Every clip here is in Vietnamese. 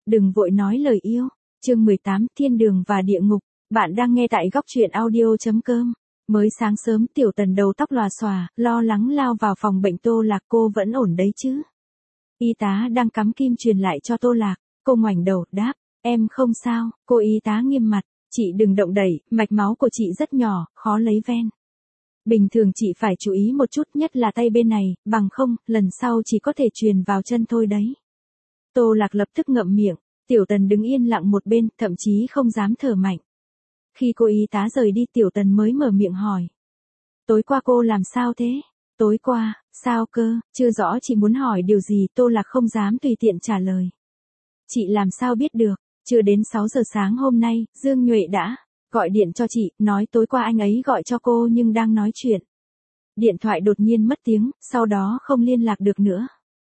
đừng vội nói lời yêu. Chương 18, Thiên đường và địa ngục. Bạn đang nghe tại góc truyện audio.com. Mới sáng sớm Tiểu Tần đầu tóc lòa xòa, lo lắng lao vào phòng bệnh Tô Lạc. Cô vẫn ổn đấy chứ? Y tá đang cắm kim truyền lại cho Tô Lạc. Cô ngoảnh đầu, đáp, em không sao. Cô y tá nghiêm mặt, chị đừng động đẩy, mạch máu của chị rất nhỏ, khó lấy ven. Bình thường chị phải chú ý một chút, nhất là tay bên này, bằng không, lần sau chỉ có thể truyền vào chân thôi đấy. Tô Lạc lập tức ngậm miệng. Tiểu Tần đứng yên lặng một bên, thậm chí không dám thở mạnh. Khi cô y tá rời đi, Tiểu Tần mới mở miệng hỏi. Tối qua cô làm sao thế? Tối qua, sao cơ? Chưa rõ chị muốn hỏi điều gì. Tô Lạc không dám tùy tiện trả lời. Chị làm sao biết được? Chưa đến 6 giờ sáng hôm nay, Dương Nhuệ đã gọi điện cho chị, nói tối qua anh ấy gọi cho cô nhưng đang nói chuyện. Điện thoại đột nhiên mất tiếng, sau đó không liên lạc được nữa.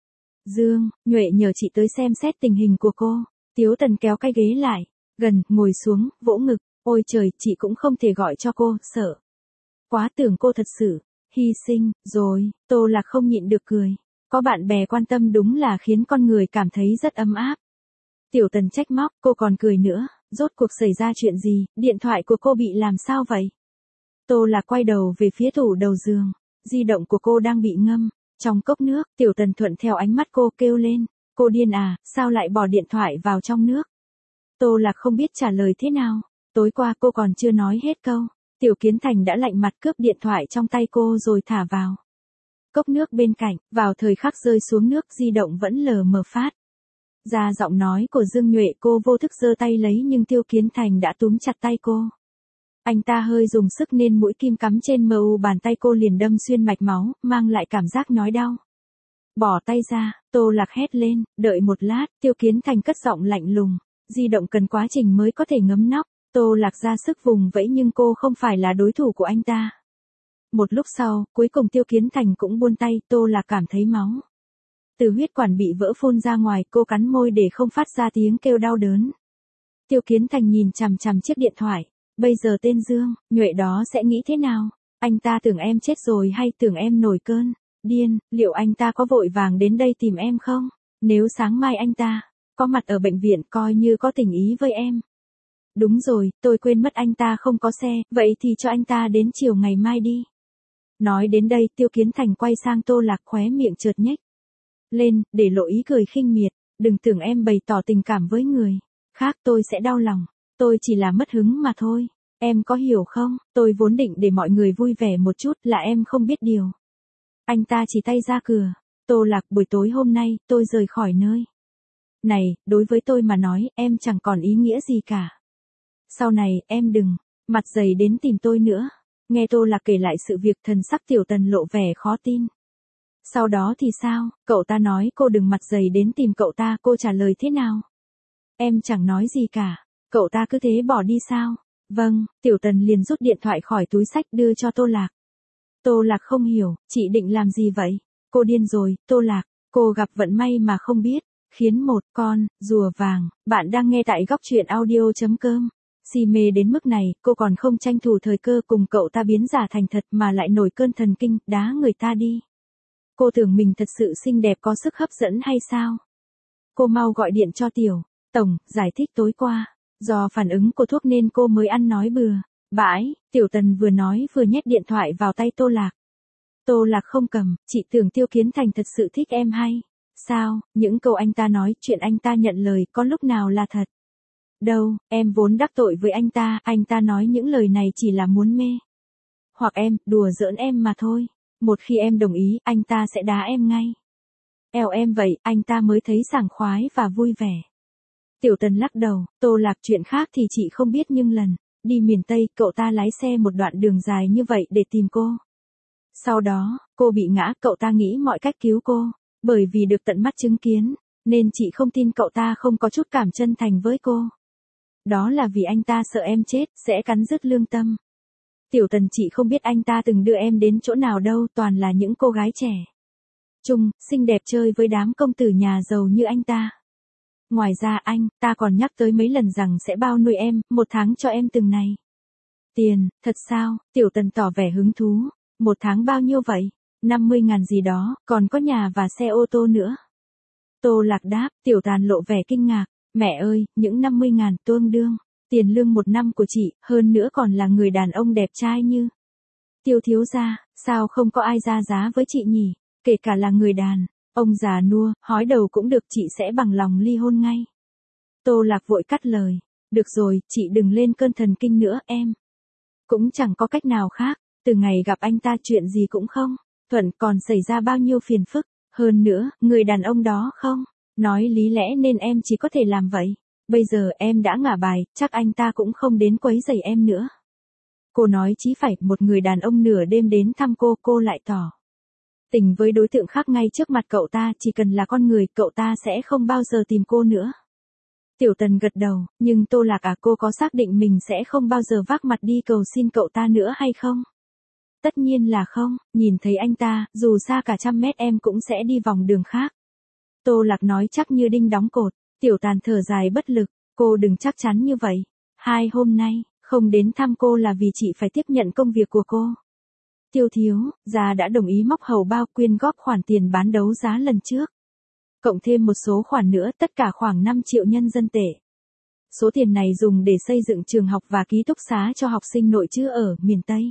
Dương Nhuệ nhờ chị tới xem xét tình hình của cô. Tiếu Tần kéo cái ghế lại, gần, ngồi xuống, vỗ ngực. Ôi trời, chị cũng không thể gọi cho cô, sợ. Quá, tưởng cô thật sự hy sinh, rồi. Tô Lạc không nhịn được cười. Có bạn bè quan tâm đúng là khiến con người cảm thấy rất ấm áp. Tiểu Tần trách móc, cô còn cười nữa. Rốt cuộc xảy ra chuyện gì, điện thoại của cô bị làm sao vậy? Tô Lạc quay đầu về phía tủ đầu giường. Di động của cô đang bị ngâm trong cốc nước. Tiểu Tần thuận theo ánh mắt cô, kêu lên. Cô điên à, sao lại bỏ điện thoại vào trong nước? Tô Lạc không biết trả lời thế nào. Tối qua cô còn chưa nói hết câu. Tiểu Kiến Thành đã lạnh mặt cướp điện thoại trong tay cô rồi thả vào cốc nước bên cạnh. Vào thời khắc rơi xuống nước, di động vẫn lờ mờ phát ra giọng nói của Dương Nhuệ. Cô vô thức giơ tay lấy nhưng Tiêu Kiến Thành đã túm chặt tay cô. Anh ta hơi dùng sức nên mũi kim cắm trên mu bàn tay cô liền đâm xuyên mạch máu, mang lại cảm giác nhói đau. Bỏ tay ra, Tô Lạc hét lên, đợi một lát. Tiêu Kiến Thành cất giọng lạnh lùng. Di động cần quá trình mới có thể ngấm nóc. Tô Lạc ra sức vùng vẫy nhưng cô không phải là đối thủ của anh ta. Một lúc sau, cuối cùng Tiêu Kiến Thành cũng buông tay. Tô Lạc cảm thấy máu từ huyết quản bị vỡ phun ra ngoài. Cô cắn môi để không phát ra tiếng kêu đau đớn. Tiêu Kiến Thành nhìn chằm chằm chiếc điện thoại. Bây giờ tên Dương Nhuệ đó sẽ nghĩ thế nào? Anh ta tưởng em chết rồi hay tưởng em nổi cơn điên? Liệu anh ta có vội vàng đến đây tìm em không? Nếu sáng mai anh ta có mặt ở bệnh viện, coi như có tình ý với em. Đúng rồi, tôi quên mất anh ta không có xe, vậy thì cho anh ta đến chiều ngày mai đi. Nói đến đây, Tiêu Kiến Thành quay sang Tô Lạc, khóe miệng chợt nhếch lên, để lộ ý cười khinh miệt. Đừng tưởng em bày tỏ tình cảm với người khác tôi sẽ đau lòng. Tôi chỉ là mất hứng mà thôi. Em có hiểu không? Tôi vốn định để mọi người vui vẻ một chút, là em không biết điều. Anh ta chỉ tay ra cửa. Tô Lạc, buổi tối hôm nay, tôi rời khỏi nơi này, đối với tôi mà nói, em chẳng còn ý nghĩa gì cả. Sau này, em đừng mặt dày đến tìm tôi nữa. Nghe Tô Lạc kể lại sự việc, thần sắc Tiểu Tần lộ vẻ khó tin. Sau đó thì sao? Cậu ta nói cô đừng mặt dày đến tìm cậu ta, cô trả lời thế nào? Em chẳng nói gì cả. Cậu ta cứ thế bỏ đi sao? Vâng. Tiểu Tần liền rút điện thoại khỏi túi xách đưa cho Tô Lạc. Tô Lạc không hiểu, chị định làm gì vậy? Cô điên rồi, Tô Lạc. Cô gặp vận may mà không biết. Khiến một con rùa vàng. Bạn đang nghe tại góc truyện audio.com. Si mê đến mức này, cô còn không tranh thủ thời cơ cùng cậu ta biến giả thành thật mà lại nổi cơn thần kinh, đá người ta đi. Cô tưởng mình thật sự xinh đẹp có sức hấp dẫn hay sao? Cô mau gọi điện cho Tiểu Tổng, giải thích tối qua. Do phản ứng của thuốc nên cô mới ăn nói bừa bãi. Tiểu Tần vừa nói vừa nhét điện thoại vào tay Tô Lạc. Tô Lạc không cầm, chị tưởng Tiêu Kiến Thành thật sự thích em hay sao? Những câu anh ta nói, chuyện anh ta nhận lời, có lúc nào là thật? Đâu, em vốn đắc tội với anh ta nói những lời này chỉ là muốn mê hoặc em, đùa giỡn em mà thôi. Một khi em đồng ý, anh ta sẽ đá em ngay. Eo em vậy, anh ta mới thấy sảng khoái và vui vẻ. Tiểu Tần lắc đầu, Tô Lạc, chuyện khác thì chị không biết nhưng lần đi miền Tây, cậu ta lái xe một đoạn đường dài như vậy để tìm cô. Sau đó, cô bị ngã, cậu ta nghĩ mọi cách cứu cô. Bởi vì được tận mắt chứng kiến, nên chị không tin cậu ta không có chút cảm chân thành với cô. Đó là vì anh ta sợ em chết, sẽ cắn rứt lương tâm. Tiểu Tần, chị không biết anh ta từng đưa em đến chỗ nào đâu, toàn là những cô gái trẻ trung, xinh đẹp chơi với đám công tử nhà giàu như anh ta. Ngoài ra anh ta còn nhắc tới mấy lần rằng sẽ bao nuôi em, 1 tháng cho em từng này tiền. Thật sao? Tiểu Tần tỏ vẻ hứng thú. 1 tháng bao nhiêu vậy? 50.000 gì đó, còn có nhà và xe ô tô nữa. Tô Lạc đáp. Tiểu Tàn lộ vẻ kinh ngạc. Mẹ ơi, những 50.000 tương đương tiền lương một năm của chị, hơn nữa còn là người đàn ông đẹp trai như Tiêu thiếu gia, sao không có ai ra giá với chị nhỉ? Kể cả là người đàn ông già nua, hói đầu cũng được, chị sẽ bằng lòng ly hôn ngay. Tô Lạc vội cắt lời. Được rồi, chị đừng lên cơn thần kinh nữa, em cũng chẳng có cách nào khác. Từ ngày gặp anh ta chuyện gì cũng không thuận, còn xảy ra bao nhiêu phiền phức. Hơn nữa, người đàn ông đó không nói lý lẽ nên em chỉ có thể làm vậy. Bây giờ em đã ngả bài, chắc anh ta cũng không đến quấy rầy em nữa. Cô nói chí phải, một người đàn ông nửa đêm đến thăm cô lại tỏ tình với đối tượng khác ngay trước mặt cậu ta, chỉ cần là con người, cậu ta sẽ không bao giờ tìm cô nữa. Tiểu Tần gật đầu, nhưng Tô Lạc à, cô có xác định mình sẽ không bao giờ vác mặt đi cầu xin cậu ta nữa hay không? Tất nhiên là không, nhìn thấy anh ta, dù xa cả 100 mét em cũng sẽ đi vòng đường khác. Tô Lạc nói chắc như đinh đóng cột. Tiểu Tàn thở dài bất lực, cô đừng chắc chắn như vậy. 2 hôm nay, không đến thăm cô là vì chị phải tiếp nhận công việc của cô. Tiêu thiếu gia đã đồng ý móc hầu bao quyên góp khoản tiền bán đấu giá lần trước. Cộng thêm một số khoản nữa, tất cả khoảng 5 triệu nhân dân tệ. Số tiền này dùng để xây dựng trường học và ký túc xá cho học sinh nội trú ở miền Tây.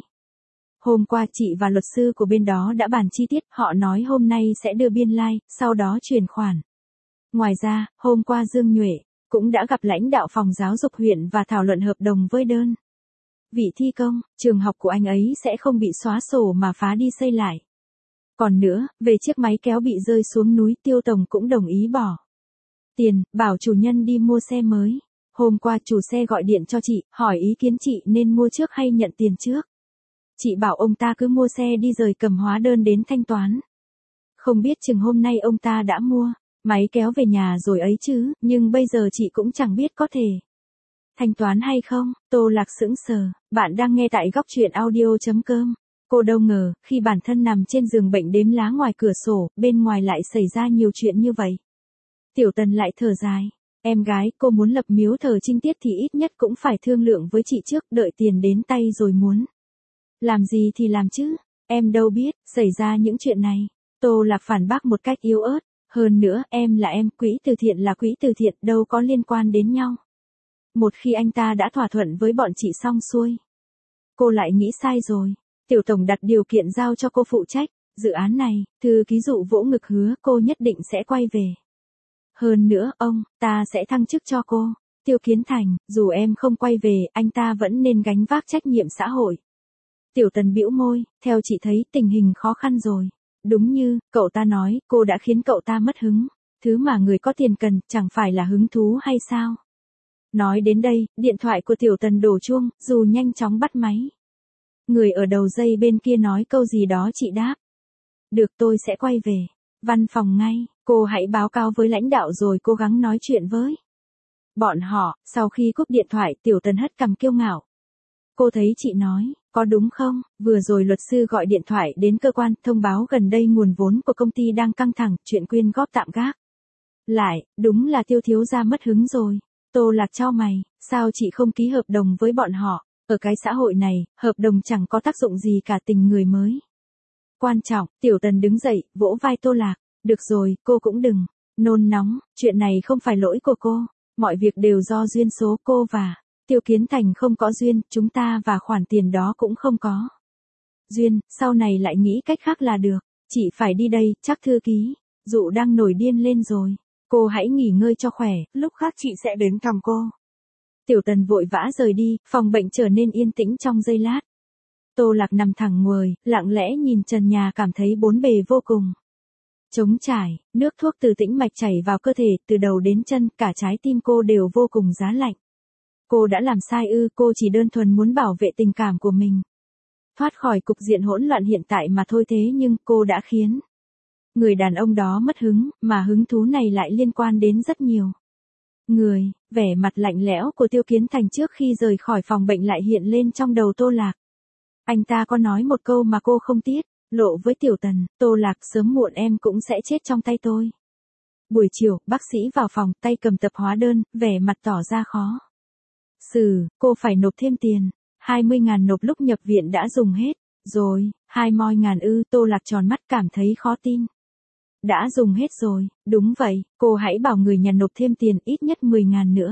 Hôm qua chị và luật sư của bên đó đã bàn chi tiết, họ nói hôm nay sẽ đưa biên lai, sau đó chuyển khoản. Ngoài ra, hôm qua Dương Nhuệ cũng đã gặp lãnh đạo phòng giáo dục huyện và thảo luận hợp đồng với đơn vị thi công, trường học của anh ấy sẽ không bị xóa sổ mà phá đi xây lại. Còn nữa, về chiếc máy kéo bị rơi xuống núi, Tiêu tổng cũng đồng ý bỏ tiền, bảo chủ nhân đi mua xe mới. Hôm qua chủ xe gọi điện cho chị, hỏi ý kiến chị nên mua trước hay nhận tiền trước. Chị bảo ông ta cứ mua xe đi rồi cầm hóa đơn đến thanh toán. Không biết chừng hôm nay ông ta đã mua máy kéo về nhà rồi ấy chứ, nhưng bây giờ chị cũng chẳng biết có thể thanh toán hay không. Tô Lạc sững sờ, bạn đang nghe tại góc truyện audio.com. Cô đâu ngờ, khi bản thân nằm trên giường bệnh đếm lá ngoài cửa sổ, bên ngoài lại xảy ra nhiều chuyện như vậy. Tiểu Tần lại thở dài. Em gái, cô muốn lập miếu thờ trinh tiết thì ít nhất cũng phải thương lượng với chị trước, đợi tiền đến tay rồi muốn làm gì thì làm chứ. Em đâu biết, xảy ra những chuyện này. Tô Lạc phản bác một cách yếu ớt. Hơn nữa, em là em, quỹ từ thiện là quỹ từ thiện, đâu có liên quan đến nhau. Một khi anh ta đã thỏa thuận với bọn chị xong xuôi, cô lại nghĩ sai rồi. Tiểu tổng đặt điều kiện giao cho cô phụ trách dự án này, thư ký dụ vỗ ngực hứa cô nhất định sẽ quay về. Hơn nữa, ông ta sẽ thăng chức cho cô. Tiêu Kiến Thành, dù em không quay về, anh ta vẫn nên gánh vác trách nhiệm xã hội. Tiểu Tần bĩu môi, theo chị thấy tình hình khó khăn rồi. Đúng như cậu ta nói, cô đã khiến cậu ta mất hứng. Thứ mà người có tiền cần, chẳng phải là hứng thú hay sao? Nói đến đây, điện thoại của Tiểu Tần đổ chuông, dù nhanh chóng bắt máy. Người ở đầu dây bên kia nói câu gì đó, chị đáp. Được, tôi sẽ quay về văn phòng ngay, cô hãy báo cáo với lãnh đạo rồi cố gắng nói chuyện với bọn họ. Sau khi cúp điện thoại, Tiểu Tần hất cằm kiêu ngạo. Cô thấy chị nói, có đúng không? Vừa rồi luật sư gọi điện thoại đến cơ quan, thông báo gần đây nguồn vốn của công ty đang căng thẳng, chuyện quyên góp tạm gác lại, đúng là Tiêu thiếu gia mất hứng rồi. Tô Lạc chau mày, sao chị không ký hợp đồng với bọn họ? Ở cái xã hội này, hợp đồng chẳng có tác dụng gì cả, tình người mới quan trọng. Tiểu Tần đứng dậy, vỗ vai Tô Lạc. Được rồi, cô cũng đừng nôn nóng, chuyện này không phải lỗi của cô. Mọi việc đều do duyên số, cô và Tiêu Kiến Thành không có duyên, chúng ta và khoản tiền đó cũng không có duyên, sau này lại nghĩ cách khác là được. Chị phải đi đây, chắc thư ký dụ đang nổi điên lên rồi. Cô hãy nghỉ ngơi cho khỏe, lúc khác chị sẽ đến thăm cô. Tiểu Tần vội vã rời đi, phòng bệnh trở nên yên tĩnh trong giây lát. Tô Lạc nằm thẳng nguồi, lặng lẽ nhìn trần nhà, cảm thấy bốn bề vô cùng trống trải, nước thuốc từ tĩnh mạch chảy vào cơ thể, từ đầu đến chân, cả trái tim cô đều vô cùng giá lạnh. Cô đã làm sai ư? Cô chỉ đơn thuần muốn bảo vệ tình cảm của mình, thoát khỏi cục diện hỗn loạn hiện tại mà thôi, thế nhưng cô đã khiến người đàn ông đó mất hứng, mà hứng thú này lại liên quan đến rất nhiều người. Vẻ mặt lạnh lẽo của Tiêu Kiến Thành trước khi rời khỏi phòng bệnh lại hiện lên trong đầu Tô Lạc. Anh ta có nói một câu mà cô không tiết lộ với Tiểu Tần, Tô Lạc, sớm muộn em cũng sẽ chết trong tay tôi. Buổi chiều, bác sĩ vào phòng, tay cầm tập hóa đơn, vẻ mặt tỏ ra khó xử. Cô phải nộp thêm tiền, 20.000 nộp lúc nhập viện đã dùng hết rồi. 20.000 ư? Tô Lạc tròn mắt, cảm thấy khó tin. Đã dùng hết rồi, đúng vậy, cô hãy bảo người nhà nộp thêm tiền ít nhất 10.000 nữa.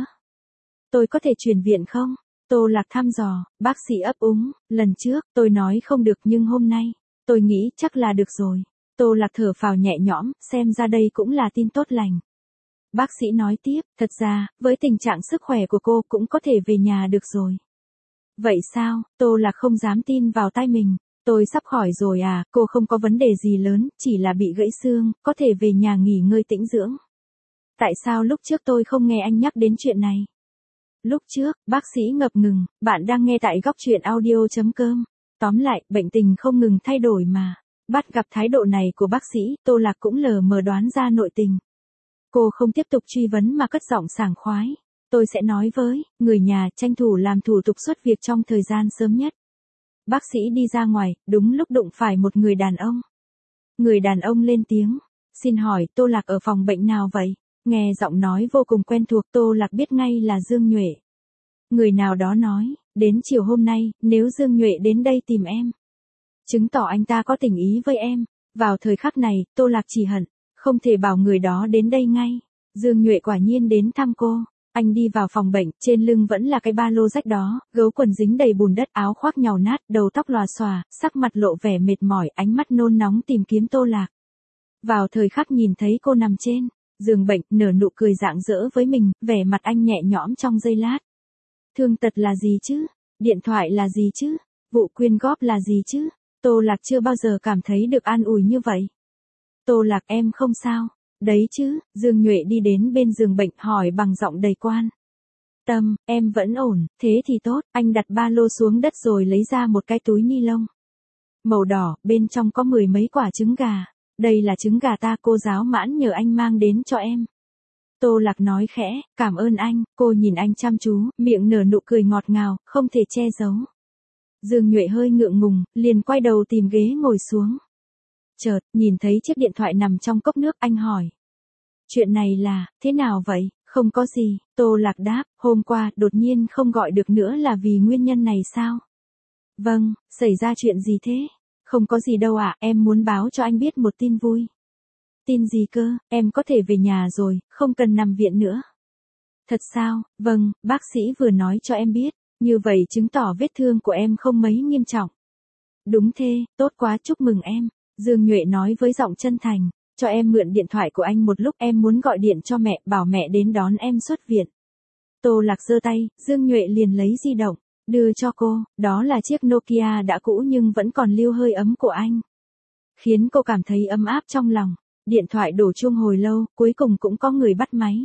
Tôi có thể chuyển viện không? Tô Lạc thăm dò, bác sĩ ấp úng, lần trước tôi nói không được nhưng hôm nay, tôi nghĩ chắc là được rồi. Tô Lạc thở phào nhẹ nhõm, xem ra đây cũng là tin tốt lành. Bác sĩ nói tiếp, thật ra, với tình trạng sức khỏe của cô cũng có thể về nhà được rồi. Vậy sao? Tô Lạc không dám tin vào tai mình. Tôi sắp khỏi rồi à, cô không có vấn đề gì lớn, chỉ là bị gãy xương, có thể về nhà nghỉ ngơi tĩnh dưỡng. Tại sao lúc trước tôi không nghe anh nhắc đến chuyện này? Lúc trước, bác sĩ ngập ngừng, bạn đang nghe tại góc truyện audio.com. Tóm lại, bệnh tình không ngừng thay đổi mà. Bắt gặp thái độ này của bác sĩ, Tô Lạc cũng lờ mờ đoán ra nội tình. Cô không tiếp tục truy vấn mà cất giọng sảng khoái. Tôi sẽ nói với người nhà tranh thủ làm thủ tục xuất viện trong thời gian sớm nhất. Bác sĩ đi ra ngoài, đúng lúc đụng phải một người đàn ông. Người đàn ông lên tiếng. Xin hỏi, Tô Lạc ở phòng bệnh nào vậy? Nghe giọng nói vô cùng quen thuộc, Tô Lạc biết ngay là Dương Nhuệ. Người nào đó nói, đến chiều hôm nay, nếu Dương Nhuệ đến đây tìm em, chứng tỏ anh ta có tình ý với em. Vào thời khắc này, Tô Lạc chỉ hận, không thể bảo người đó đến đây ngay. Dương Nhuệ quả nhiên đến thăm cô. Anh đi vào phòng bệnh, trên lưng vẫn là cái ba lô rách đó, gấu quần dính đầy bùn đất, áo khoác nhàu nát, đầu tóc lòa xòa, sắc mặt lộ vẻ mệt mỏi, ánh mắt nôn nóng tìm kiếm Tô Lạc. Vào thời khắc nhìn thấy cô nằm trên giường bệnh, nở nụ cười rạng rỡ với mình, vẻ mặt anh nhẹ nhõm trong giây lát. Thương tật là gì chứ? Điện thoại là gì chứ? Vụ quyên góp là gì chứ? Tô Lạc chưa bao giờ cảm thấy được an ủi như vậy. Tô Lạc, em không sao? Đấy chứ, Dương Nhuệ đi đến bên giường bệnh hỏi bằng giọng đầy quan tâm, em vẫn ổn, thế thì tốt. Anh đặt ba lô xuống đất rồi lấy ra một cái túi ni lông màu đỏ, bên trong có 10 mấy quả trứng gà. Đây là trứng gà ta, cô giáo Mãn nhờ anh mang đến cho em. Tô Lạc nói khẽ, cảm ơn anh. Cô nhìn anh chăm chú, miệng nở nụ cười ngọt ngào, không thể che giấu. Dương Nhuệ hơi ngượng ngùng, liền quay đầu tìm ghế ngồi xuống. Chợt, nhìn thấy chiếc điện thoại nằm trong cốc nước, anh hỏi. Chuyện này là, thế nào vậy? Không có gì, Tô Lạc đáp, hôm qua, đột nhiên không gọi được nữa là vì nguyên nhân này sao? Vâng, xảy ra chuyện gì thế? Không có gì đâu ạ, em muốn báo cho anh biết một tin vui. Tin gì cơ? Em có thể về nhà rồi, không cần nằm viện nữa. Thật sao? Vâng, bác sĩ vừa nói cho em biết, như vậy chứng tỏ vết thương của em không mấy nghiêm trọng. Đúng thế, tốt quá, chúc mừng em. Dương Nhuệ nói với giọng chân thành, cho em mượn điện thoại của anh một lúc, em muốn gọi điện cho mẹ, bảo mẹ đến đón em xuất viện. Tô Lạc giơ tay, Dương Nhuệ liền lấy di động, đưa cho cô, đó là chiếc Nokia đã cũ nhưng vẫn còn lưu hơi ấm của anh. Khiến cô cảm thấy ấm áp trong lòng. Điện thoại đổ chuông hồi lâu, cuối cùng cũng có người bắt máy.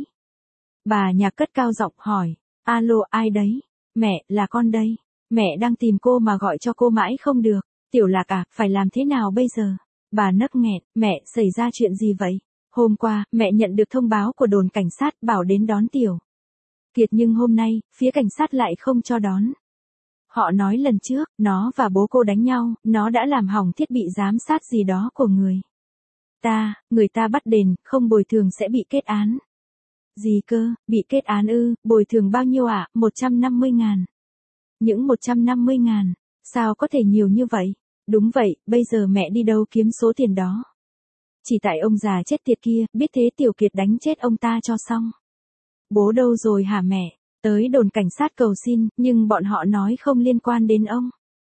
Bà Nhạc cất cao giọng hỏi, alo, ai đấy? Mẹ, là con đây. Mẹ đang tìm cô mà gọi cho cô mãi không được. Tiểu Lạc à, phải làm thế nào bây giờ? Bà nấc nghẹn, mẹ, xảy ra chuyện gì vậy? Hôm qua, mẹ nhận được thông báo của đồn cảnh sát bảo đến đón Tiểu Kiệt nhưng hôm nay, phía cảnh sát lại không cho đón. Họ nói lần trước, nó và bố cô đánh nhau, nó đã làm hỏng thiết bị giám sát gì đó của người người ta bắt đền, không bồi thường sẽ bị kết án. Gì cơ, bị kết án ư, bồi thường bao nhiêu ạ? 150.000. Những 150.000, sao có thể nhiều như vậy? Đúng vậy, bây giờ mẹ đi đâu kiếm số tiền đó? Chỉ tại ông già chết tiệt kia, biết thế Tiểu Kiệt đánh chết ông ta cho xong. Bố đâu rồi hả mẹ? Tới đồn cảnh sát cầu xin, nhưng bọn họ nói không liên quan đến ông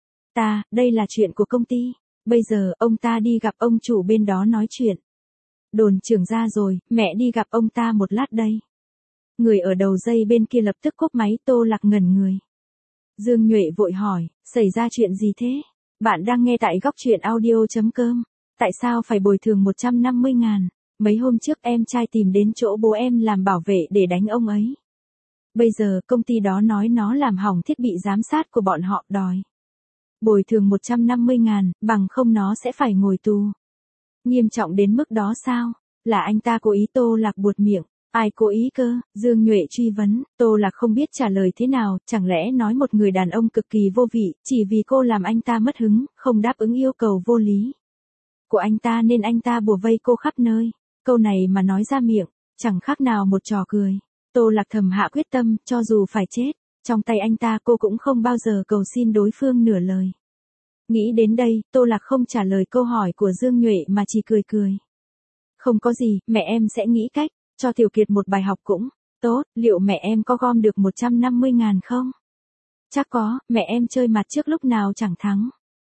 đây là chuyện của công ty. Bây giờ, ông ta đi gặp ông chủ bên đó nói chuyện. Đồn trưởng ra rồi, mẹ đi gặp ông ta một lát đây. Người ở đầu dây bên kia lập tức cúp máy. Tô Lạc ngẩn người. Dương Nhuệ vội hỏi, xảy ra chuyện gì thế? Bạn đang nghe tại góc truyện audio.com. Tại sao phải bồi thường 150.000? Mấy hôm trước em trai tìm đến chỗ bố em làm bảo vệ để đánh ông ấy. Bây giờ công ty đó nói nó làm hỏng thiết bị giám sát của bọn họ, đòi bồi thường 150.000, bằng không nó sẽ phải ngồi tù. Nghiêm trọng đến mức đó sao? Là anh ta cố ý? Tô Lạc buột miệng. Ai cố ý cơ? Dương Nhuệ truy vấn. Tô Lạc không biết trả lời thế nào, chẳng lẽ nói một người đàn ông cực kỳ vô vị, chỉ vì cô làm anh ta mất hứng, không đáp ứng yêu cầu vô lý của anh ta nên anh ta bủa vây cô khắp nơi. Câu này mà nói ra miệng, chẳng khác nào một trò cười. Tô Lạc thầm hạ quyết tâm, cho dù phải chết trong tay anh ta, cô cũng không bao giờ cầu xin đối phương nửa lời. Nghĩ đến đây, Tô Lạc không trả lời câu hỏi của Dương Nhuệ mà chỉ cười cười. Không có gì, mẹ em sẽ nghĩ cách, cho Tiểu Kiệt một bài học cũng tốt, liệu mẹ em có gom được 150.000 không? Chắc có, mẹ em chơi mặt trước lúc nào chẳng thắng.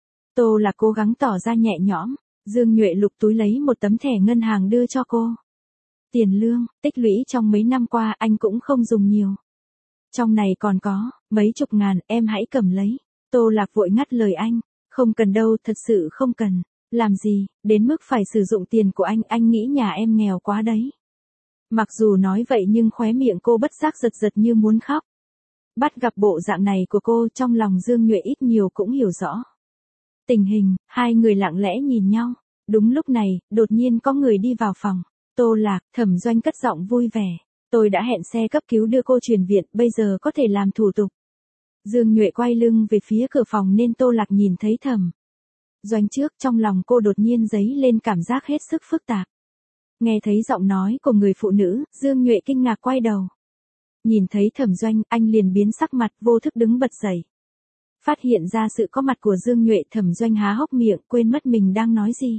Tô Lạc cố gắng tỏ ra nhẹ nhõm, Dương Nhuệ lục túi lấy một tấm thẻ ngân hàng đưa cho cô. Tiền lương, tích lũy trong mấy năm qua anh cũng không dùng nhiều. Trong này còn có, mấy chục ngàn, em hãy cầm lấy. Tô Lạc vội ngắt lời anh, không cần đâu, thật sự không cần. Làm gì, đến mức phải sử dụng tiền của anh nghĩ nhà em nghèo quá đấy. Mặc dù nói vậy nhưng khóe miệng cô bất giác giật giật như muốn khóc. Bắt gặp bộ dạng này của cô, trong lòng Dương Nhuệ ít nhiều cũng hiểu rõ tình hình, hai người lặng lẽ nhìn nhau. Đúng lúc này, đột nhiên có người đi vào phòng. Tô Lạc, Thẩm Doanh cất giọng vui vẻ. Tôi đã hẹn xe cấp cứu đưa cô chuyển viện, bây giờ có thể làm thủ tục. Dương Nhuệ quay lưng về phía cửa phòng nên Tô Lạc nhìn thấy Thẩm Doanh trước, trong lòng cô đột nhiên dấy lên cảm giác hết sức phức tạp. Nghe thấy giọng nói của người phụ nữ, Dương Nhuệ kinh ngạc quay đầu. Nhìn thấy Thẩm Doanh, anh liền biến sắc mặt, vô thức đứng bật dậy. Phát hiện ra sự có mặt của Dương Nhuệ, Thẩm Doanh há hốc miệng, quên mất mình đang nói gì.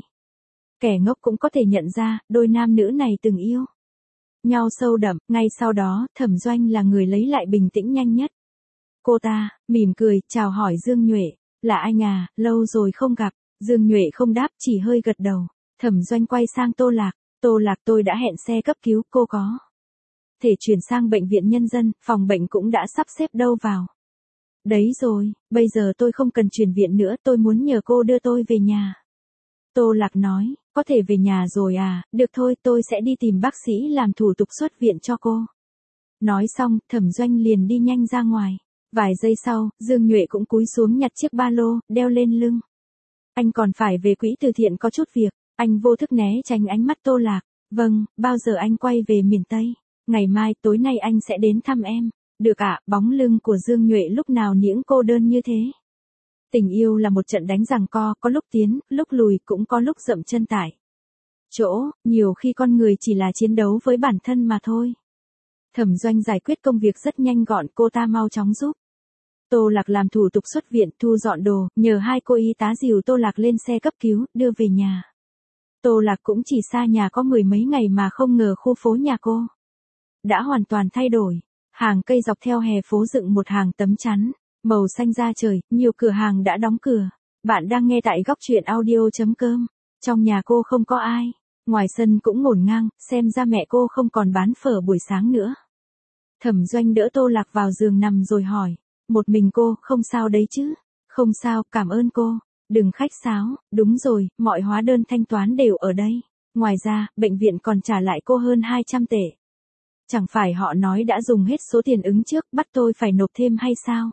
Kẻ ngốc cũng có thể nhận ra, đôi nam nữ này từng yêu nhau sâu đậm, ngay sau đó, Thẩm Doanh là người lấy lại bình tĩnh nhanh nhất. Cô ta, mỉm cười, chào hỏi Dương Nhuệ, là anh à, lâu rồi không gặp. Dương Nhuệ không đáp, chỉ hơi gật đầu. Thẩm Doanh quay sang Tô Lạc, tôi đã hẹn xe cấp cứu, cô có thể chuyển sang bệnh viện nhân dân, phòng bệnh cũng đã sắp xếp đâu vào. Đấy rồi, bây giờ tôi không cần chuyển viện nữa, tôi muốn nhờ cô đưa tôi về nhà. Tô Lạc nói, có thể về nhà rồi à, được thôi, tôi sẽ đi tìm bác sĩ làm thủ tục xuất viện cho cô. Nói xong, Thẩm Doanh liền đi nhanh ra ngoài. Vài giây sau, Dương Nhuệ cũng cúi xuống nhặt chiếc ba lô, đeo lên lưng. Anh còn phải về quỹ từ thiện có chút việc, anh vô thức né tránh ánh mắt Tô Lạc. Vâng, bao giờ anh quay về miền Tây? Ngày mai, tối nay anh sẽ đến thăm em. Được ạ, bóng lưng của Dương Nhuệ lúc nào những cô đơn như thế. Tình yêu là một trận đánh giằng co, có lúc tiến, lúc lùi, cũng có lúc dậm chân tại chỗ, nhiều khi con người chỉ là chiến đấu với bản thân mà thôi. Thẩm Doanh giải quyết công việc rất nhanh gọn, cô ta mau chóng giúp Tô Lạc làm thủ tục xuất viện, thu dọn đồ, nhờ hai cô y tá dìu Tô Lạc lên xe cấp cứu, đưa về nhà. Tô Lạc cũng chỉ xa nhà có mười mấy ngày mà không ngờ khu phố nhà cô đã hoàn toàn thay đổi. Hàng cây dọc theo hè phố dựng một hàng tấm chắn, màu xanh da trời, nhiều cửa hàng đã đóng cửa. Bạn đang nghe tại góc truyện audio.com. Trong nhà cô không có ai, ngoài sân cũng ngổn ngang, xem ra mẹ cô không còn bán phở buổi sáng nữa. Thẩm Doanh đỡ Tô Lạc vào giường nằm rồi hỏi, một mình cô, không sao đấy chứ? Không sao, cảm ơn cô. Đừng khách sáo, đúng rồi, mọi hóa đơn thanh toán đều ở đây. Ngoài ra, bệnh viện còn trả lại cô hơn 200 tệ. Chẳng phải họ nói đã dùng hết số tiền ứng trước, bắt tôi phải nộp thêm hay sao?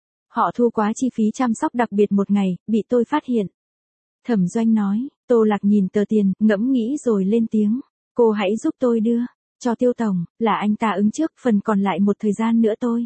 Họ thu quá chi phí chăm sóc đặc biệt một ngày, bị tôi phát hiện. Thẩm Doanh nói, Tô Lạc nhìn tờ tiền, ngẫm nghĩ rồi lên tiếng. Cô hãy giúp tôi đưa cho Tiêu Tổng, là anh ta ứng trước, phần còn lại một thời gian nữa tôi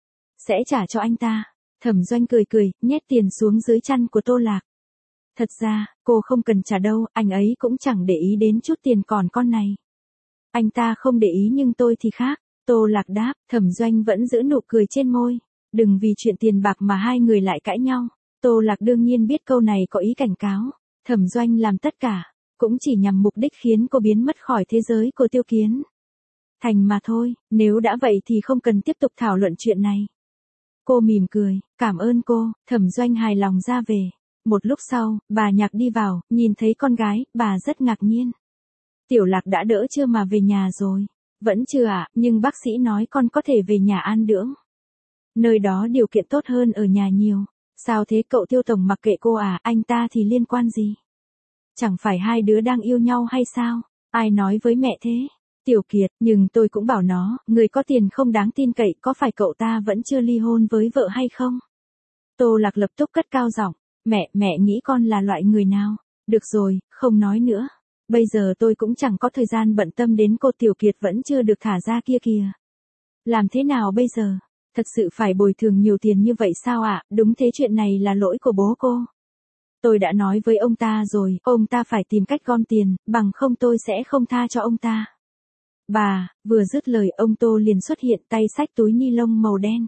sẽ trả cho anh ta. Thẩm Doanh cười cười, nhét tiền xuống dưới chăn của Tô Lạc. Thật ra, cô không cần trả đâu, anh ấy cũng chẳng để ý đến chút tiền còn con này. Anh ta không để ý nhưng tôi thì khác. Tô Lạc đáp, Thẩm Doanh vẫn giữ nụ cười trên môi. Đừng vì chuyện tiền bạc mà hai người lại cãi nhau. Tô Lạc đương nhiên biết câu này có ý cảnh cáo. Thẩm Doanh làm tất cả, cũng chỉ nhằm mục đích khiến cô biến mất khỏi thế giới của Tiêu Kiến Thành mà thôi, nếu đã vậy thì không cần tiếp tục thảo luận chuyện này. Cô mỉm cười, cảm ơn cô, Thẩm Doanh hài lòng ra về. Một lúc sau, bà Nhạc đi vào, nhìn thấy con gái, bà rất ngạc nhiên. Tiểu Lạc đã đỡ chưa mà về nhà rồi? Vẫn chưa ạ, nhưng bác sĩ nói con có thể về nhà an dưỡng. Nơi đó điều kiện tốt hơn ở nhà nhiều. Sao thế cậu Tiêu Tổng mặc kệ cô à, anh ta thì liên quan gì? Chẳng phải hai đứa đang yêu nhau hay sao? Ai nói với mẹ thế? Tiểu Kiệt, nhưng tôi cũng bảo nó, người có tiền không đáng tin cậy, có phải cậu ta vẫn chưa ly hôn với vợ hay không? Tô Lạc lập tức cất cao giọng, mẹ nghĩ con là loại người nào? Được rồi, không nói nữa. Bây giờ tôi cũng chẳng có thời gian bận tâm đến cô. Tiểu Kiệt vẫn chưa được thả ra kia kìa. Làm thế nào bây giờ? Thật sự phải bồi thường nhiều tiền như vậy sao ạ? Đúng thế, chuyện này là lỗi của bố cô. Tôi đã nói với ông ta rồi, ông ta phải tìm cách gom tiền, bằng không tôi sẽ không tha cho ông ta. Bà, vừa dứt lời ông Tô liền xuất hiện tay xách túi ni lông màu đen.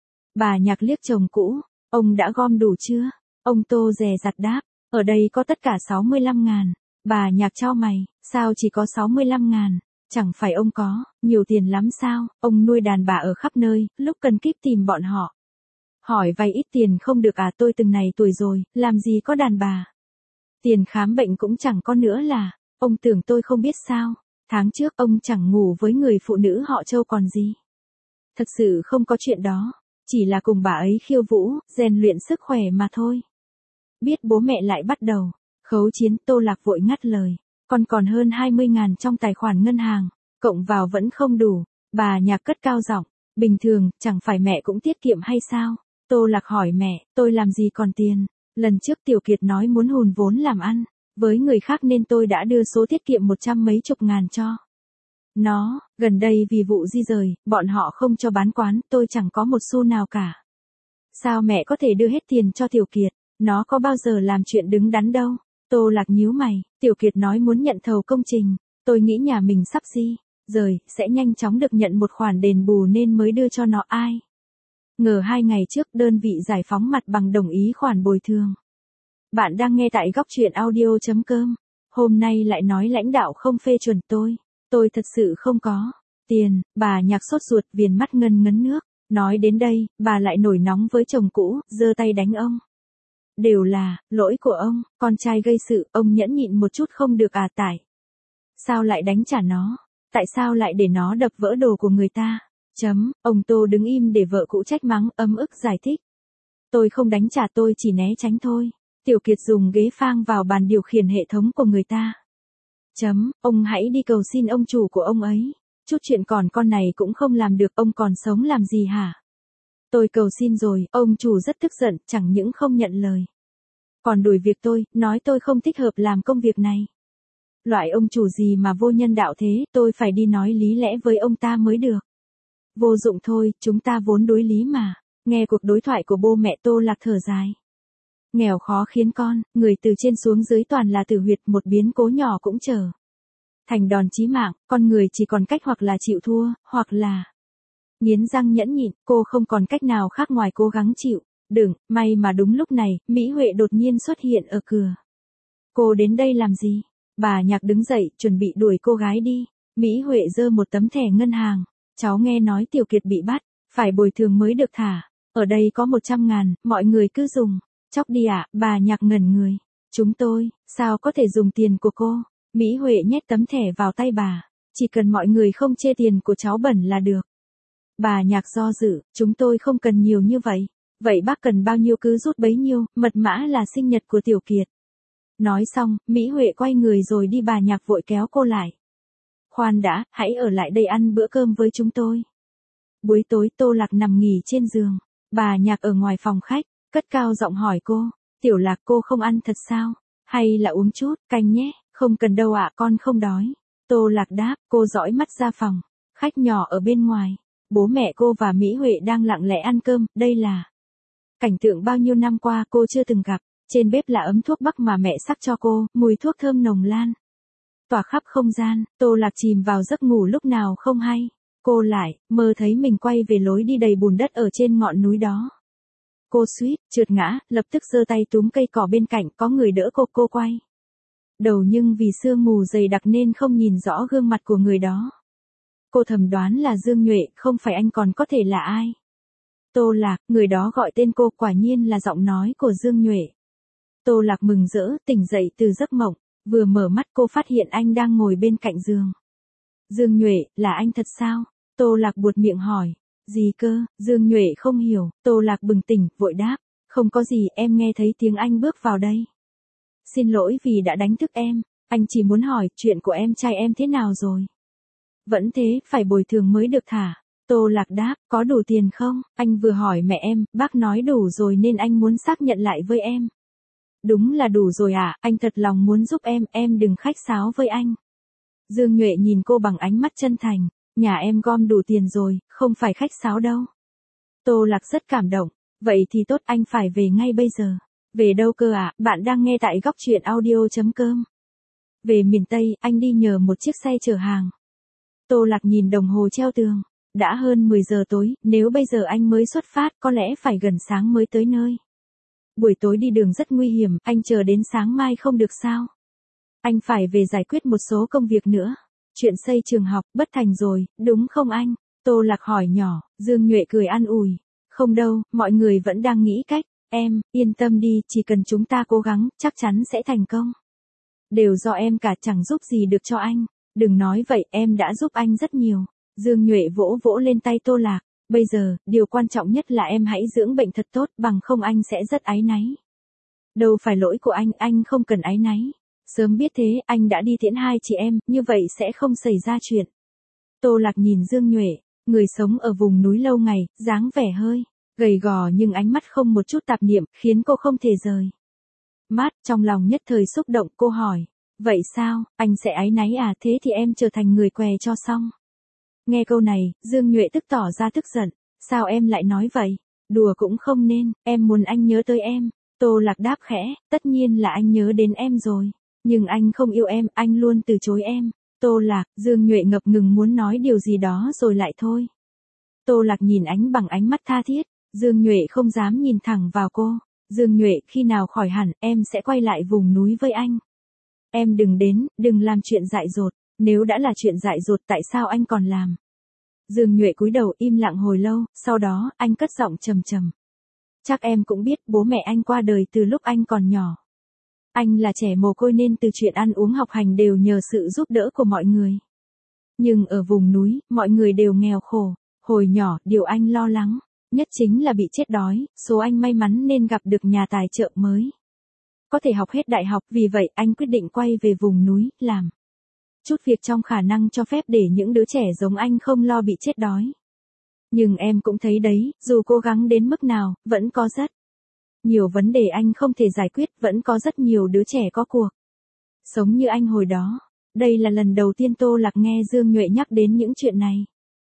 Bà Nhạc liếc chồng cũ, ông đã gom đủ chưa? Ông Tô dè dặt đáp, ở đây có tất cả 65.000. Bà Nhạc chau mày, Sao chỉ có 65.000? Chẳng phải ông có nhiều tiền lắm sao? Ông nuôi đàn bà ở khắp nơi, lúc cần kíp tìm bọn họ. Hỏi vay ít tiền không được à? Tôi từng này tuổi rồi, làm gì có đàn bà. Tiền khám bệnh cũng chẳng có nữa là, ông tưởng tôi không biết sao? Tháng trước ông chẳng ngủ với người phụ nữ họ Châu còn gì. Thật sự không có chuyện đó, chỉ là cùng bà ấy khiêu vũ, rèn luyện sức khỏe mà thôi. Biết bố mẹ lại bắt đầu khấu chiến, Tô Lạc vội ngắt lời. Con còn hơn 20.000 trong tài khoản ngân hàng, cộng vào vẫn không đủ. Bà Nhạc cất cao giọng, bình thường, chẳng phải mẹ cũng tiết kiệm hay sao? Tô Lạc hỏi mẹ, tôi làm gì còn tiền? Lần trước Tiểu Kiệt nói muốn hùn vốn làm ăn với người khác nên tôi đã đưa số tiết kiệm 100 mấy chục ngàn cho nó. Gần đây vì vụ di rời, bọn họ không cho bán quán, tôi chẳng có một xu nào cả. Sao mẹ có thể đưa hết tiền cho Tiểu Kiệt? Nó có bao giờ làm chuyện đứng đắn đâu. Tô Lạc nhíu mày, Tiểu Kiệt nói muốn nhận thầu công trình. Tôi nghĩ nhà mình sắp di rời, sẽ nhanh chóng được nhận một khoản đền bù nên mới đưa cho nó. Ai ngờ 2 ngày trước đơn vị giải phóng mặt bằng đồng ý khoản bồi thường. Bạn đang nghe tại góc truyện audio.com. Hôm nay lại nói lãnh đạo không phê chuẩn tôi. Tôi thật sự không có tiền. Bà Nhạc sốt ruột, viền mắt ngân ngấn nước. Nói đến đây, bà lại nổi nóng với chồng cũ, giơ tay đánh ông. Đều là lỗi của ông, con trai gây sự, ông nhẫn nhịn một chút không được à? Tại sao lại đánh trả nó? Tại sao lại để nó đập vỡ đồ của người ta? Ông Tô đứng im để vợ cũ trách mắng, ấm ức giải thích. Tôi không đánh trả, tôi chỉ né tránh thôi. Tiểu Kiệt dùng ghế phang vào bàn điều khiển hệ thống của người ta. Ông hãy đi cầu xin ông chủ của ông ấy. Chút chuyện còn con này cũng không làm được, ông còn sống làm gì hả? Tôi cầu xin rồi, ông chủ rất tức giận, chẳng những không nhận lời. Còn đuổi việc tôi, nói tôi không thích hợp làm công việc này. Loại ông chủ gì mà vô nhân đạo thế, tôi phải đi nói lý lẽ với ông ta mới được. Vô dụng thôi, chúng ta vốn đối lý mà. Nghe cuộc đối thoại của bố mẹ, Tô Lạc thở dài. Nghèo khó khiến con, người từ trên xuống dưới toàn là tử huyệt, một biến cố nhỏ cũng trở thành đòn chí mạng, con người chỉ còn cách hoặc là chịu thua, hoặc là nghiến răng nhẫn nhịn. Cô không còn cách nào khác ngoài cố gắng chịu đựng. May mà đúng lúc này, Mỹ Huệ đột nhiên xuất hiện ở cửa. Cô đến đây làm gì? Bà Nhạc đứng dậy, chuẩn bị đuổi cô gái đi. Mỹ Huệ giơ một tấm thẻ ngân hàng. Cháu nghe nói Tiểu Kiệt bị bắt, phải bồi thường mới được thả. Ở đây có 100.000, mọi người cứ dùng. Chóc đi ạ. Bà Nhạc ngẩn người. Chúng tôi, sao có thể dùng tiền của cô? Mỹ Huệ nhét tấm thẻ vào tay bà. Chỉ cần mọi người không chê tiền của cháu bẩn là được. Bà Nhạc do dự, chúng tôi không cần nhiều như vậy. Vậy bác cần bao nhiêu cứ rút bấy nhiêu, mật mã là sinh nhật của Tiểu Kiệt. Nói xong, Mỹ Huệ quay người rồi đi. Bà Nhạc vội kéo cô lại. Khoan đã, hãy ở lại đây ăn bữa cơm với chúng tôi. Buổi tối Tô Lạc nằm nghỉ trên giường. Bà Nhạc ở ngoài phòng khách, cất cao giọng hỏi cô. Tiểu Lạc, cô không ăn thật sao? Hay là uống chút canh nhé? Không cần đâu ạ, con không đói. Tô Lạc đáp. Cô dõi mắt ra phòng khách nhỏ ở bên ngoài. Bố mẹ cô và Mỹ Huệ đang lặng lẽ ăn cơm. Đây là cảnh tượng bao nhiêu năm qua cô chưa từng gặp. Trên bếp là ấm thuốc bắc mà mẹ sắc cho cô, mùi thuốc thơm nồng lan tỏa khắp không gian. Tô Lạc chìm vào giấc ngủ lúc nào không hay. Cô lại mơ thấy mình quay về lối đi đầy bùn đất ở trên ngọn núi đó. Cô suýt trượt ngã, lập tức giơ tay túm cây cỏ bên cạnh, có người đỡ cô quay đầu nhưng vì sương mù dày đặc nên không nhìn rõ gương mặt của người đó. Cô thầm đoán là Dương Nhuệ, không phải anh còn có thể là ai. Tô Lạc, người đó gọi tên cô, quả nhiên là giọng nói của Dương Nhuệ. Tô Lạc mừng rỡ, tỉnh dậy từ giấc mộng, vừa mở mắt cô phát hiện anh đang ngồi bên cạnh giường. Dương Nhuệ, là anh thật sao? Tô Lạc buột miệng hỏi. Gì cơ? Dương Nhuệ không hiểu. Tô Lạc bừng tỉnh, vội đáp. Không có gì, em nghe thấy tiếng anh bước vào đây. Xin lỗi vì đã đánh thức em. Anh chỉ muốn hỏi, chuyện của em trai em thế nào rồi? Vẫn thế, phải bồi thường mới được thả. Tô Lạc đáp, có đủ tiền không? Anh vừa hỏi mẹ em, bác nói đủ rồi nên anh muốn xác nhận lại với em. Đúng là đủ rồi ạ, anh thật lòng muốn giúp em đừng khách sáo với anh. Dương Nhuệ nhìn cô bằng ánh mắt chân thành. Nhà em gom đủ tiền rồi, không phải khách sáo đâu. Tô Lạc rất cảm động. Vậy thì tốt, anh phải về ngay bây giờ. Về đâu cơ ạ? Bạn đang nghe tại góc truyện audio.com. Về miền Tây, anh đi nhờ một chiếc xe chở hàng. Tô Lạc nhìn đồng hồ treo tường. Đã hơn 10 giờ tối, nếu bây giờ anh mới xuất phát, có lẽ phải gần sáng mới tới nơi. Buổi tối đi đường rất nguy hiểm, anh chờ đến sáng mai không được sao? Anh phải về giải quyết một số công việc nữa. Chuyện xây trường học, bất thành rồi, đúng không anh? Tô Lạc hỏi nhỏ, Dương Nhuệ cười an ủi. Không đâu, mọi người vẫn đang nghĩ cách. Em, yên tâm đi, chỉ cần chúng ta cố gắng, chắc chắn sẽ thành công. Đều do em cả, chẳng giúp gì được cho anh. Đừng nói vậy, em đã giúp anh rất nhiều. Dương Nhuệ vỗ vỗ lên tay Tô Lạc. Bây giờ, điều quan trọng nhất là em hãy dưỡng bệnh thật tốt, bằng không anh sẽ rất áy náy. Đâu phải lỗi của anh không cần áy náy. Sớm biết thế, anh đã đi tiễn hai chị em, như vậy sẽ không xảy ra chuyện. Tô Lạc nhìn Dương Nhuệ, người sống ở vùng núi lâu ngày, dáng vẻ hơi gầy gò nhưng ánh mắt không một chút tạp niệm, khiến cô không thể rời mắt. Trong lòng nhất thời xúc động, cô hỏi, vậy sao, anh sẽ áy náy à? Thế thì em trở thành người què cho xong. Nghe câu này, Dương Nhuệ tức tỏ ra tức giận, sao em lại nói vậy? Đùa cũng không nên, em muốn anh nhớ tới em. Tô Lạc đáp khẽ, tất nhiên là anh nhớ đến em rồi. Nhưng anh không yêu em, anh luôn từ chối em. Tô Lạc, Dương Nhuệ ngập ngừng muốn nói điều gì đó rồi lại thôi. Tô Lạc nhìn anh bằng ánh mắt tha thiết, Dương Nhuệ không dám nhìn thẳng vào cô. Dương Nhuệ, khi nào khỏi hẳn, em sẽ quay lại vùng núi với anh. Em đừng đến, đừng làm chuyện dại dột, nếu đã là chuyện dại dột tại sao anh còn làm? Dương Nhuệ cúi đầu im lặng hồi lâu, sau đó, anh cất giọng trầm trầm. Chắc em cũng biết bố mẹ anh qua đời từ lúc anh còn nhỏ. Anh là trẻ mồ côi nên từ chuyện ăn uống học hành đều nhờ sự giúp đỡ của mọi người. Nhưng ở vùng núi, mọi người đều nghèo khổ. Hồi nhỏ, điều anh lo lắng nhất chính là bị chết đói, số anh may mắn nên gặp được nhà tài trợ mới. Có thể học hết đại học, vì vậy anh quyết định quay về vùng núi, làm chút việc trong khả năng cho phép để những đứa trẻ giống anh không lo bị chết đói. Nhưng em cũng thấy đấy, dù cố gắng đến mức nào, vẫn có rất nhiều vấn đề anh không thể giải quyết, vẫn có rất nhiều đứa trẻ có cuộc sống như anh hồi đó. Đây là lần đầu tiên Tô Lạc nghe Dương Nhuệ nhắc đến những chuyện này.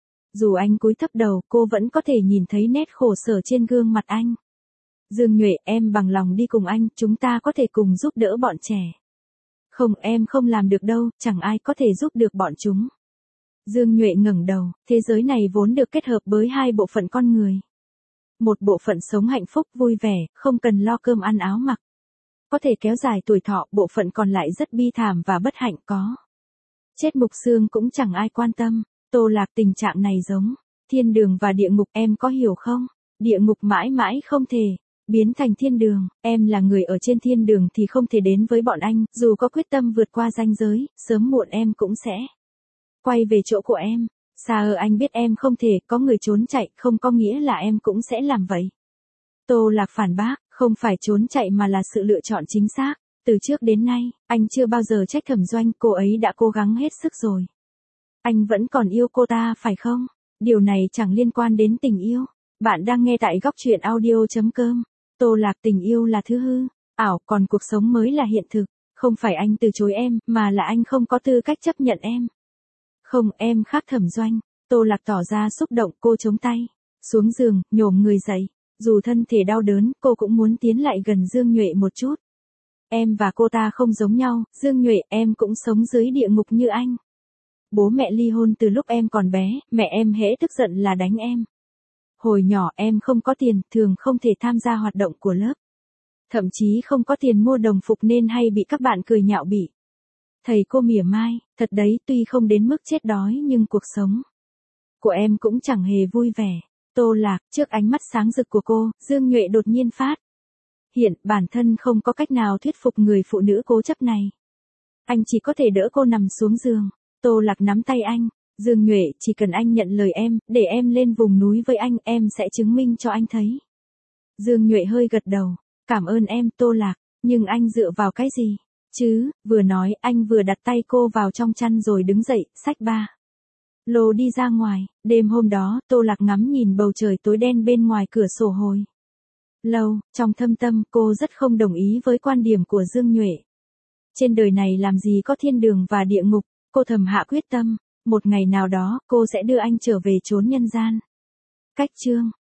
Dù anh cúi thấp đầu, cô vẫn có thể nhìn thấy nét khổ sở trên gương mặt anh. Dương Nhuệ, em bằng lòng đi cùng anh, chúng ta có thể cùng giúp đỡ bọn trẻ. Không, em không làm được đâu, chẳng ai có thể giúp được bọn chúng. Dương Nhuệ ngẩng đầu, thế giới này vốn được kết hợp bởi hai bộ phận con người. Một bộ phận sống hạnh phúc, vui vẻ, không cần lo cơm ăn áo mặc. Có thể kéo dài tuổi thọ, bộ phận còn lại rất bi thảm và bất hạnh, có chết mục xương cũng chẳng ai quan tâm. Tô Lạc, tình trạng này giống thiên đường và địa ngục, em có hiểu không? Địa ngục mãi mãi không thể biến thành thiên đường, em là người ở trên thiên đường thì không thể đến với bọn anh, dù có quyết tâm vượt qua ranh giới, sớm muộn em cũng sẽ quay về chỗ của em. Sao anh biết em không thể, có người trốn chạy, không có nghĩa là em cũng sẽ làm vậy. Tô Lạc phản bác, không phải trốn chạy mà là sự lựa chọn chính xác. Từ trước đến nay, anh chưa bao giờ trách Thẩm Doanh, cô ấy đã cố gắng hết sức rồi. Anh vẫn còn yêu cô ta phải không? Điều này chẳng liên quan đến tình yêu. Bạn đang nghe tại góc truyện audio.com. Tô Lạc, tình yêu là thứ hư ảo, còn cuộc sống mới là hiện thực. Không phải anh từ chối em, mà là anh không có tư cách chấp nhận em. Không, em khác Thẩm Doanh. Tô Lạc tỏ ra xúc động, cô chống tay xuống giường, nhổm người dậy. Dù thân thể đau đớn, cô cũng muốn tiến lại gần Dương Nhuệ một chút. Em và cô ta không giống nhau, Dương Nhuệ, em cũng sống dưới địa ngục như anh. Bố mẹ ly hôn từ lúc em còn bé, mẹ em hễ tức giận là đánh em. Hồi nhỏ em không có tiền, thường không thể tham gia hoạt động của lớp. Thậm chí không có tiền mua đồng phục nên hay bị các bạn cười nhạo bỉ. Thầy cô mỉa mai, thật đấy, tuy không đến mức chết đói nhưng cuộc sống của em cũng chẳng hề vui vẻ. Tô Lạc, trước ánh mắt sáng rực của cô, Dương Nhuệ đột nhiên phát hiện bản thân không có cách nào thuyết phục người phụ nữ cố chấp này. Anh chỉ có thể đỡ cô nằm xuống giường. Tô Lạc nắm tay anh, Dương Nhuệ, chỉ cần anh nhận lời em, để em lên vùng núi với anh, em sẽ chứng minh cho anh thấy. Dương Nhuệ hơi gật đầu, cảm ơn em, Tô Lạc, nhưng anh dựa vào cái gì? Chứ, vừa nói, anh vừa đặt tay cô vào trong chăn rồi đứng dậy, xách ba lô đi ra ngoài. Đêm hôm đó, Tô Lạc ngắm nhìn bầu trời tối đen bên ngoài cửa sổ hồi lâu, trong thâm tâm, cô rất không đồng ý với quan điểm của Dương Nhuệ. Trên đời này làm gì có thiên đường và địa ngục, cô thầm hạ quyết tâm, một ngày nào đó, cô sẽ đưa anh trở về chốn nhân gian. Cách chương